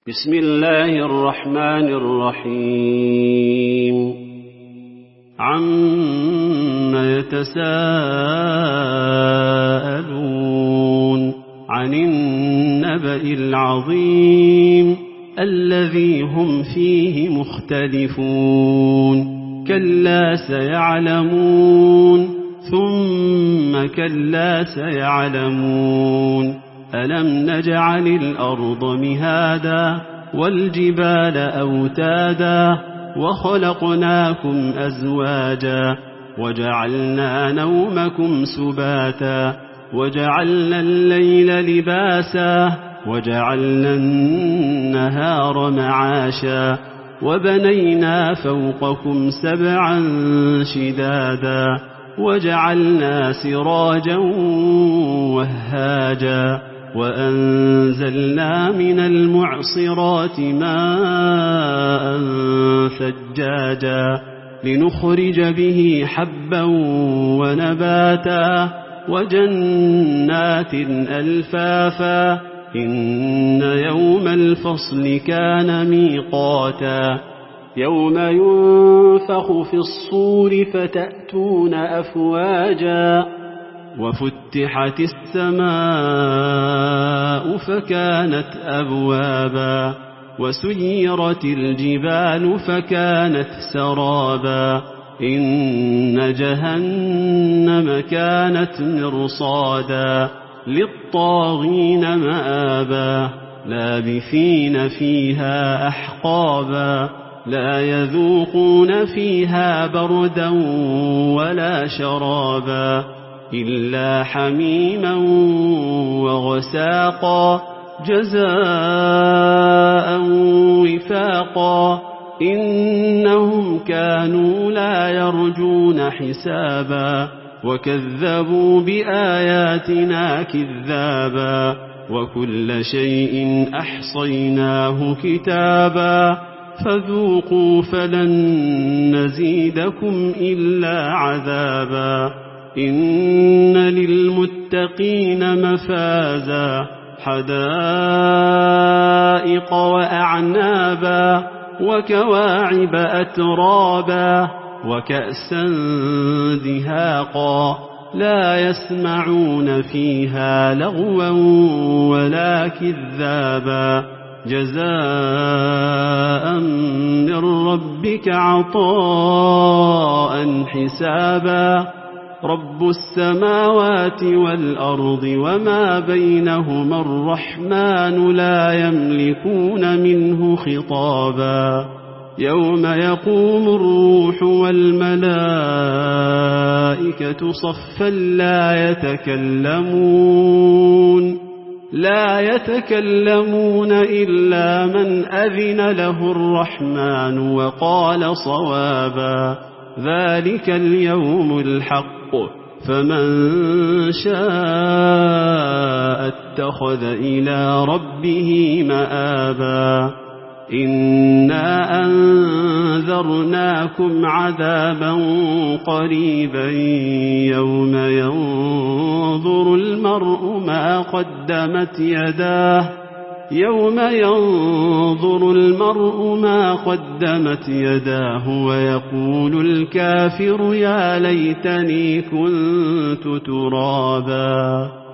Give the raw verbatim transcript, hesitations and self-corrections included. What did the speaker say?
بسم الله الرحمن الرحيم عما يتساءلون عن النبأ العظيم الذي هم فيه مختلفون كلا سيعلمون ثم كلا سيعلمون ألم نجعل الأرض مهادا والجبال أوتادا وخلقناكم أزواجا وجعلنا نومكم سباتا وجعلنا الليل لباسا وجعلنا النهار معاشا وبنينا فوقكم سبعا شدادا وجعلنا سراجا وهاجا وأنزلنا من المعصرات ماء ثجاجا لنخرج به حبا ونباتا وجنات ألفافا إن يوم الفصل كان ميقاتا يوم ينفخ في الصور فتأتون أفواجا وفتحت السماء فكانت أبوابا وسيرت الجبال فكانت سرابا إن جهنم كانت مرصادا للطاغين مآبا لابثين فيها أحقابا لا يذوقون فيها بردا ولا شرابا إلا حميما وغساقا جزاء وفاقا إنهم كانوا لا يرجون حسابا وكذبوا بآياتنا كذابا وكل شيء أحصيناه كتابا فذوقوا فلن نزيدكم إلا عذابا إن للمتقين مفازا حدائق وأعنابا وكواعب أترابا وكأسا دهاقا لا يسمعون فيها لغوا ولا كذابا جزاء من ربك عطاء حسابا رب السماوات والأرض وما بينهما الرحمن لا يملكون منه خطابا يوم يقوم الروح والملائكة صفا لا يتكلمون لا يتكلمون إلا من أذن له الرحمن وقال صوابا ذلك اليوم الحق فمن شاء اتخذ إلى ربه مآبا إنا أنذرناكم عذابا قريبا يوم ينظر المرء ما قدمت يداه يوم ينظر المرء ما قدمت يداه ويقول الكافر يا ليتني كنت ترابا.